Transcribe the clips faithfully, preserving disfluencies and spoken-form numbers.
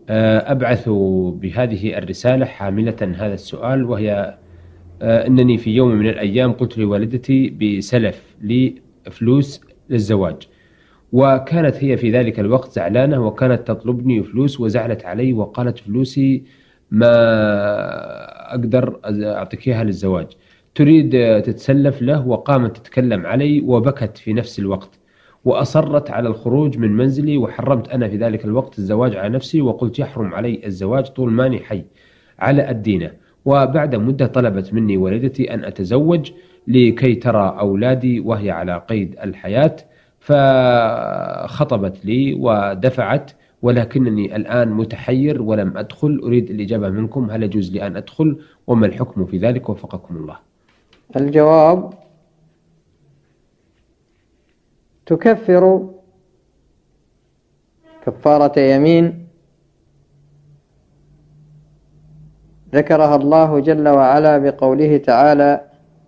أبعث بهذه الرسالة حاملة هذا السؤال، وهي أنني في يوم من الأيام قلت لوالدتي بسلف لي فلوس للزواج، وكانت هي في ذلك الوقت زعلانة وكانت تطلبني فلوس وزعلت علي وقالت فلوسي ما أقدر أعطيك إياها للزواج، تريد تتسلف له، وقامت تتكلم علي وبكت في نفس الوقت وأصرت على الخروج من منزلي، وحرمت أنا في ذلك الوقت الزواج على نفسي وقلت يحرم علي الزواج طول ماني حي على الدينة. وبعد مدة طلبت مني والدتي أن أتزوج لكي ترى أولادي وهي على قيد الحياة، فخطبت لي ودفعت، ولكنني الآن متحير ولم أدخل، أريد الإجابة منكم، هل يجوز لي أن أدخل وما الحكم في ذلك وفقكم الله؟ الجواب: تكفر كفارة يمين ذكرها الله جل وعلا بقوله تعالى: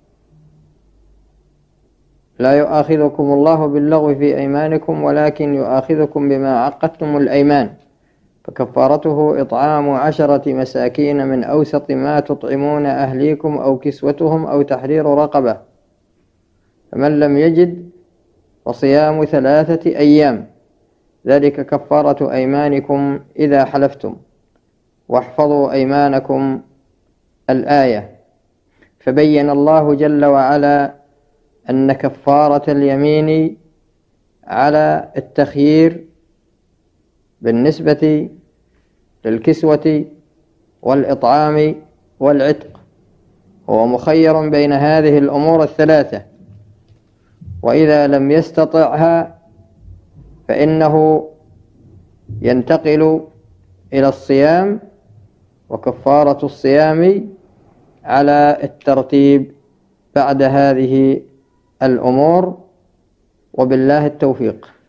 لا يؤاخذكم الله باللغو في أيمانكم ولكن يؤاخذكم بما عقدتم الأيمان، فكفارته إطعام عشرة مساكين من أوسط ما تطعمون أهليكم أو كسوتهم أو تحرير رقبة، فمن لم يجد فصيام ثلاثة أيام، ذلك كفارة أيمانكم إذا حلفتم، واحفظوا أيمانكم الآية. فبين الله جل وعلا أن كفارة اليمين على التخيير بالنسبة للكسوة والإطعام والعتق، هو مخير بين هذه الأمور الثلاثة، وإذا لم يستطعها فإنه ينتقل إلى الصيام، وكفارة الصيام على الترتيب بعد هذه الأمور، وبالله التوفيق.